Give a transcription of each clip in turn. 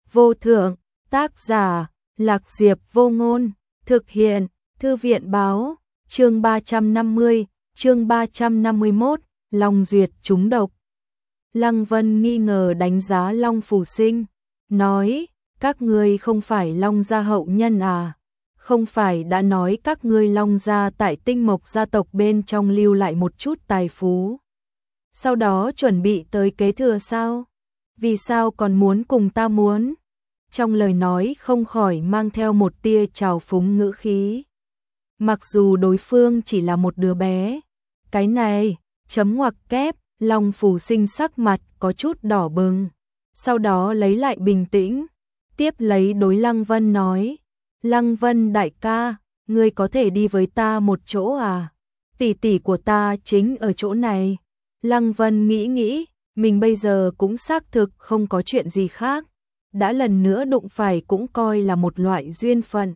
vô thượng, tác giả, Lạc Diệp Vô Ngôn, thực hiện, Thư viện báo, chương 350, chương 351, Long Duyệt trúng độc. Lăng Vân nghi ngờ đánh giá Long Phù Sinh, nói, các ngươi không phải Long gia hậu nhân à? Không phải đã nói các ngươi Long gia tại Tinh Mộc gia tộc bên trong lưu lại một chút tài phú, sau đó chuẩn bị tới kế thừa sao? Vì sao còn muốn cùng ta muốn? Trong lời nói không khỏi mang theo một tia trào phúng ngữ khí. Mặc dù đối phương chỉ là một đứa bé, cái này, chấm ngoặc kép, Long Phù Sinh sắc mặt có chút đỏ bừng, sau đó lấy lại bình tĩnh, tiếp lấy đối Lăng Vân nói, Lăng Vân đại ca, ngươi có thể đi với ta một chỗ à? Tỷ tỷ của ta chính ở chỗ này. Lăng Vân nghĩ, mình bây giờ cũng xác thực không có chuyện gì khác, đã lần nữa đụng phải cũng coi là một loại duyên phận.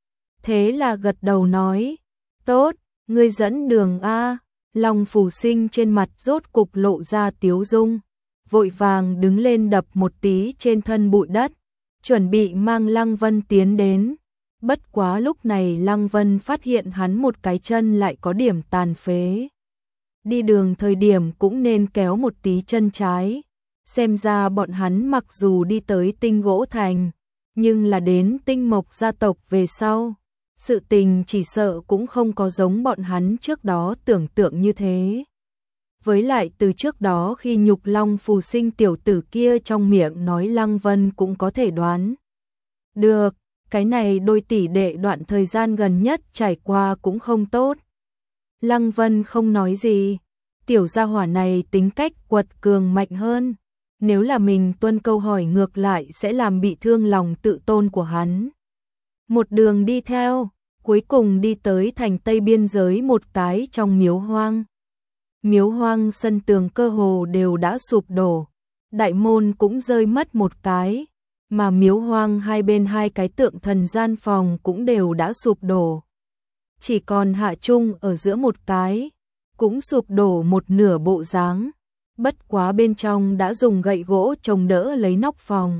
Thế là gật đầu nói, tốt, ngươi dẫn đường a. Long Phù Sinh trên mặt rốt cục lộ ra tiếu dung, vội vàng đứng lên đập một tí trên thân bụi đất, chuẩn bị mang Lăng Vân tiến đến. Bất quá lúc này Lăng Vân phát hiện hắn một cái chân lại có điểm tàn phế. Đi đường thời điểm cũng nên kéo một tí chân trái. Xem ra bọn hắn mặc dù đi tới Tinh Gỗ Thành, nhưng là đến Tinh Mộc gia tộc về sau. Sự tình chỉ sợ cũng không có giống bọn hắn trước đó tưởng tượng như thế. Với lại từ trước đó khi Nhục Long Phù Sinh tiểu tử kia trong miệng nói Lăng Vân cũng có thể đoán được, cái này đôi tỷ đệ đoạn thời gian gần nhất trải qua cũng không tốt. Lăng Vân không nói gì, tiểu gia hỏa này tính cách quật cường mạnh hơn, nếu là mình tuân câu hỏi ngược lại sẽ làm bị thương lòng tự tôn của hắn. Một đường đi theo, cuối cùng đi tới thành Tây biên giới một cái trong miếu hoang. Miếu hoang sân tường cơ hồ đều đã sụp đổ, đại môn cũng rơi mất một cái, mà miếu hoang hai bên hai cái tượng thần gian phòng cũng đều đã sụp đổ. Chỉ còn hạ trung ở giữa một cái, cũng sụp đổ một nửa bộ dáng, bất quá bên trong đã dùng gậy gỗ chống đỡ lấy nóc phòng.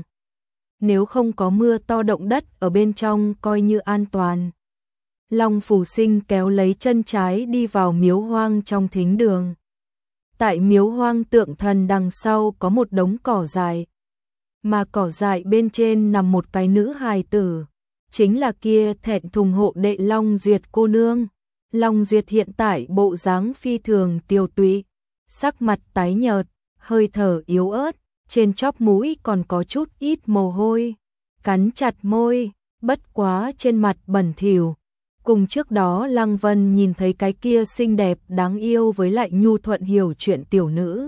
Nếu không có mưa to động đất ở bên trong coi như an toàn. Long Phù Sinh kéo lấy chân trái đi vào miếu hoang trong thính đường. Tại miếu hoang tượng thần đằng sau có một đống cỏ dại, mà cỏ dại bên trên nằm một cái nữ hài tử, chính là kia thẹn thùng hộ đệ Long Duyệt cô nương. Long Duyệt hiện tại bộ dáng phi thường tiều tụy, sắc mặt tái nhợt, hơi thở yếu ớt, trên chóp mũi còn có chút ít mồ hôi, cắn chặt môi, bất quá trên mặt bẩn thỉu. Cùng trước đó Lăng Vân nhìn thấy cái kia xinh đẹp đáng yêu với lại nhu thuận hiểu chuyện tiểu nữ,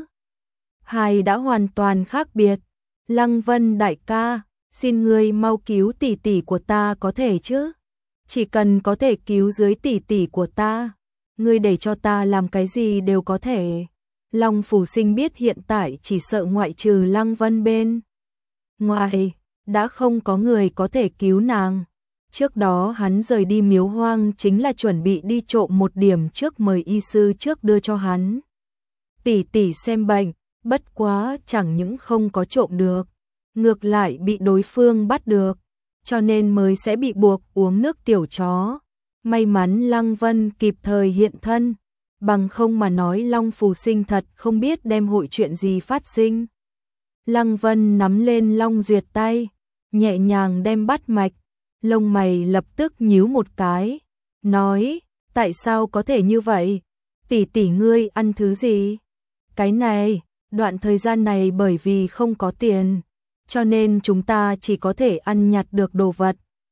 hai đã hoàn toàn khác biệt. Lăng Vân đại ca, xin ngươi mau cứu tỷ tỷ của ta có thể chứ? Chỉ cần có thể cứu dưới tỷ tỷ của ta, ngươi để cho ta làm cái gì đều có thể. Long Phù Sinh biết hiện tại chỉ sợ ngoại trừ Lăng Vân bên ngoài, đã không có người có thể cứu nàng. Trước đó hắn rời đi miếu hoang chính là chuẩn bị đi trộm một điểm trước mời y sư trước đưa cho hắn. Tỷ tỷ xem bệnh, bất quá chẳng những không có trộm được, ngược lại bị đối phương bắt được, cho nên mới sẽ bị buộc uống nước tiểu chó. May mắn Lăng Vân kịp thời hiện thân, bằng không mà nói Long Phù Sinh thật không biết đem hội chuyện gì phát sinh. Lăng Vân nắm lên Long Duyệt tay, nhẹ nhàng đem bắt mạch, lông mày lập tức nhíu một cái, nói, tại sao có thể như vậy? Tỷ tỷ ngươi ăn thứ gì? Cái này, đoạn thời gian này bởi vì không có tiền, cho nên chúng ta chỉ có thể ăn nhặt được đồ vật.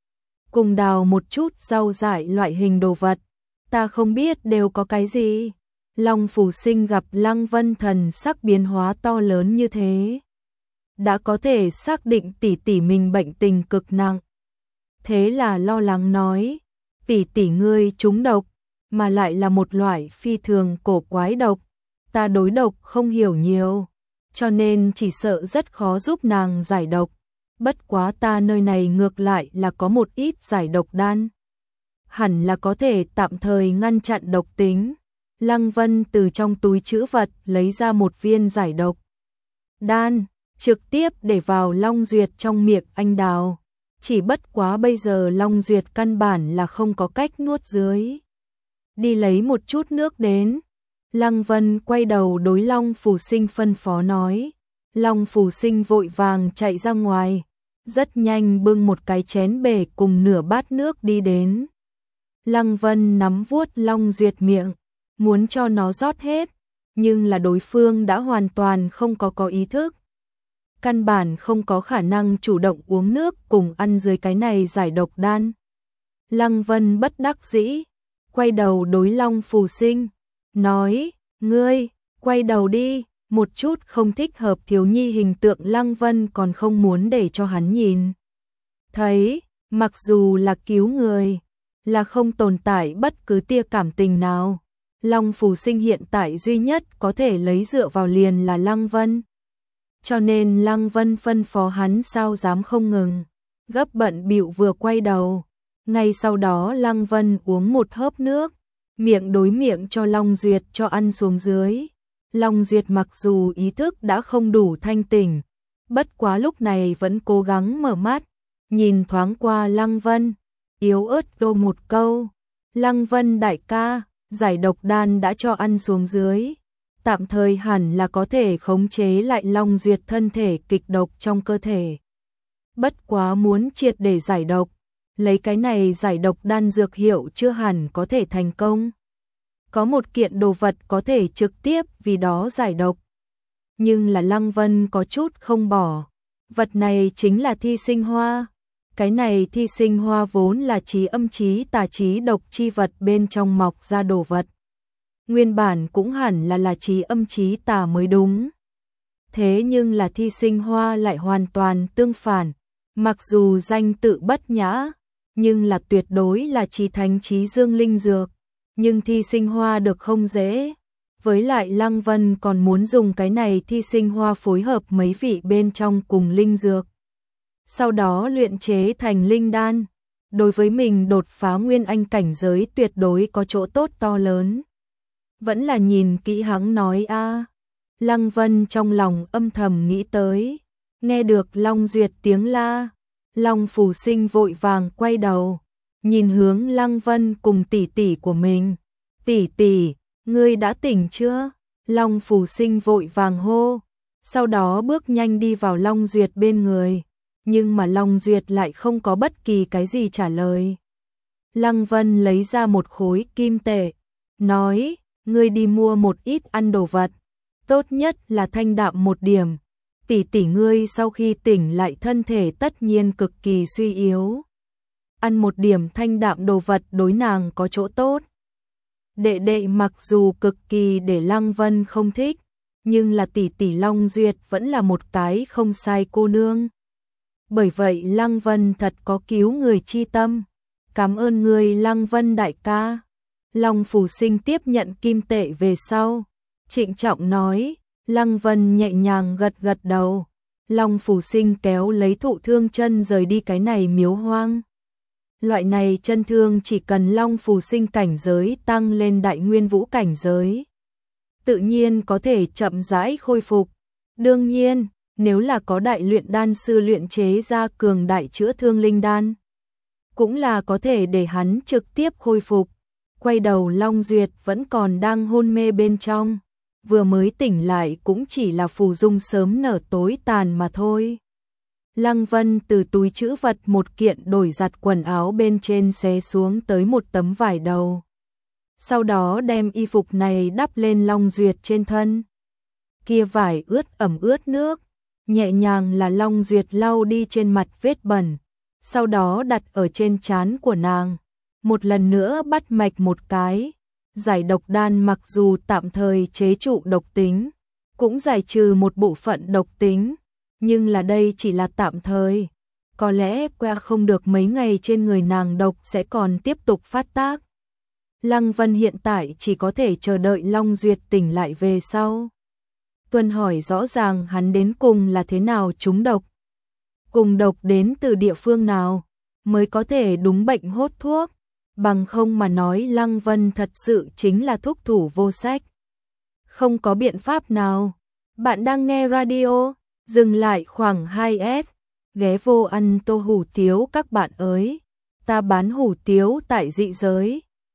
Cùng đào một chút rau dại loại hình đồ vật, ta không biết đều có cái gì. Long Phù Sinh gặp Lăng Vân thần sắc biến hóa to lớn như thế, đã có thể xác định tỷ tỷ mình bệnh tình cực nặng. Thế là lo lắng nói, tỷ tỷ ngươi trúng độc, mà lại là một loại phi thường cổ quái độc. Ta đối độc không hiểu nhiều, cho nên chỉ sợ rất khó giúp nàng giải độc. Bất quá ta nơi này ngược lại là có một ít giải độc đan, hẳn là có thể tạm thời ngăn chặn độc tính. Lăng Vân từ trong túi trữ vật lấy ra một viên giải độc đan, trực tiếp để vào Long Duyệt trong miệng anh đào. Chỉ bất quá bây giờ Long Duyệt căn bản là không có cách nuốt dưới. Đi lấy một chút nước đến. Lăng Vân quay đầu đối Long Phù Sinh phân phó nói. Long Phù Sinh vội vàng chạy ra ngoài, rất nhanh bưng một cái chén bể cùng nửa bát nước đi đến. Lăng Vân nắm vuốt Long Duyệt miệng, muốn cho nó rót hết, nhưng là đối phương đã hoàn toàn không có ý thức. Căn bản không có khả năng chủ động uống nước cùng ăn dưới cái này giải độc đan. Lăng Vân bất đắc dĩ, quay đầu đối Long Phù Sinh, nói, ngươi, quay đầu đi, một chút không thích hợp thiếu nhi hình tượng Lăng Vân còn không muốn để cho hắn nhìn. Thấy, mặc dù là cứu người, là không tồn tại bất cứ tia cảm tình nào. Long Phù Sinh hiện tại duy nhất có thể lấy dựa vào liền là Lăng Vân. Cho nên Lăng Vân phân phó hắn sao dám không ngừng, gấp bận bịu vừa quay đầu. Ngay sau đó Lăng Vân uống một hớp nước, miệng đối miệng cho Long Duyệt cho ăn xuống dưới. Long Duyệt mặc dù ý thức đã không đủ thanh tỉnh, bất quá lúc này vẫn cố gắng mở mắt, nhìn thoáng qua Lăng Vân, yếu ớt đô một câu. Lăng Vân đại ca, giải độc đan đã cho ăn xuống dưới, tạm thời hẳn là có thể khống chế lại Long Duyệt thân thể kịch độc trong cơ thể. Bất quá muốn triệt để giải độc, lấy cái này giải độc đan dược hiệu chưa hẳn có thể thành công. Có một kiện đồ vật có thể trực tiếp vì đó giải độc. Nhưng là Lăng Vân có chút không bỏ. Vật này chính là thi sinh hoa. Cái này thi sinh hoa vốn là trí âm trí tà trí độc chi vật bên trong mọc ra đồ vật. Nguyên bản cũng hẳn là trí âm trí tà mới đúng. Thế nhưng là thi sinh hoa lại hoàn toàn tương phản. Mặc dù danh tự bất nhã, nhưng là tuyệt đối là trí thánh trí dương linh dược. Nhưng thi sinh hoa được không dễ. Với lại Lăng Vân còn muốn dùng cái này thi sinh hoa phối hợp mấy vị bên trong cùng linh dược. Sau đó luyện chế thành linh đan. Đối với mình đột phá nguyên anh cảnh giới tuyệt đối có chỗ tốt to lớn. Vẫn là nhìn kỹ hắn nói a. Lăng Vân trong lòng âm thầm nghĩ tới. Nghe được Long Duyệt tiếng la, Long Phù Sinh vội vàng quay đầu, nhìn hướng Lăng Vân cùng tỷ tỷ của mình. Tỷ tỷ, ngươi đã tỉnh chưa? Long Phù Sinh vội vàng hô, sau đó bước nhanh đi vào Long Duyệt bên người, nhưng mà Long Duyệt lại không có bất kỳ cái gì trả lời. Lăng Vân lấy ra một khối kim tệ, nói, ngươi đi mua một ít ăn đồ vật, tốt nhất là thanh đạm một điểm. Tỷ tỷ ngươi sau khi tỉnh lại thân thể tất nhiên cực kỳ suy yếu. Ăn một điểm thanh đạm đồ vật đối nàng có chỗ tốt. Đệ đệ mặc dù cực kỳ để Lăng Vân không thích, nhưng là tỷ tỷ Long Duyệt vẫn là một cái không sai cô nương. Bởi vậy Lăng Vân thật có cứu người chi tâm. Cảm ơn người Lăng Vân đại ca. Long Phù Sinh tiếp nhận kim tệ về sau, trịnh trọng nói. Lăng Vân nhẹ nhàng gật gật đầu. Long Phù Sinh kéo lấy thụ thương chân rời đi cái này miếu hoang. Loại này chân thương chỉ cần Long Phù Sinh cảnh giới tăng lên đại nguyên vũ cảnh giới, tự nhiên có thể chậm rãi khôi phục. Đương nhiên, nếu là có đại luyện đan sư luyện chế ra cường đại chữa thương linh đan, cũng là có thể để hắn trực tiếp khôi phục. Quay đầu Long Duyệt vẫn còn đang hôn mê bên trong, vừa mới tỉnh lại cũng chỉ là phù dung sớm nở tối tàn mà thôi. Lăng Vân từ túi trữ vật một kiện đổi giặt quần áo bên trên xé xuống tới một tấm vải đầu. Sau đó đem y phục này đắp lên Long Duyệt trên thân. Kia vải ướt nước, nhẹ nhàng là Long Duyệt lau đi trên mặt vết bẩn, sau đó đặt ở trên trán của nàng. Một lần nữa bắt mạch một cái, giải độc đan mặc dù tạm thời chế trụ độc tính, cũng giải trừ một bộ phận độc tính, nhưng là đây chỉ là tạm thời. Có lẽ qua không được mấy ngày trên người nàng độc sẽ còn tiếp tục phát tác. Lăng Vân hiện tại chỉ có thể chờ đợi Long Duyệt tỉnh lại về sau. Tuân hỏi rõ ràng hắn đến cùng là thế nào trúng độc. Cùng độc đến từ địa phương nào, mới có thể đúng bệnh hốt thuốc. Bằng không mà nói Lăng Vân thật sự chính là thuốc thủ vô sách. Không có biện pháp nào. Bạn đang nghe radio Dừng lại khoảng 2S, ghé vô ăn tô hủ tiếu các bạn ơi. Ta bán hủ tiếu tại dị giới.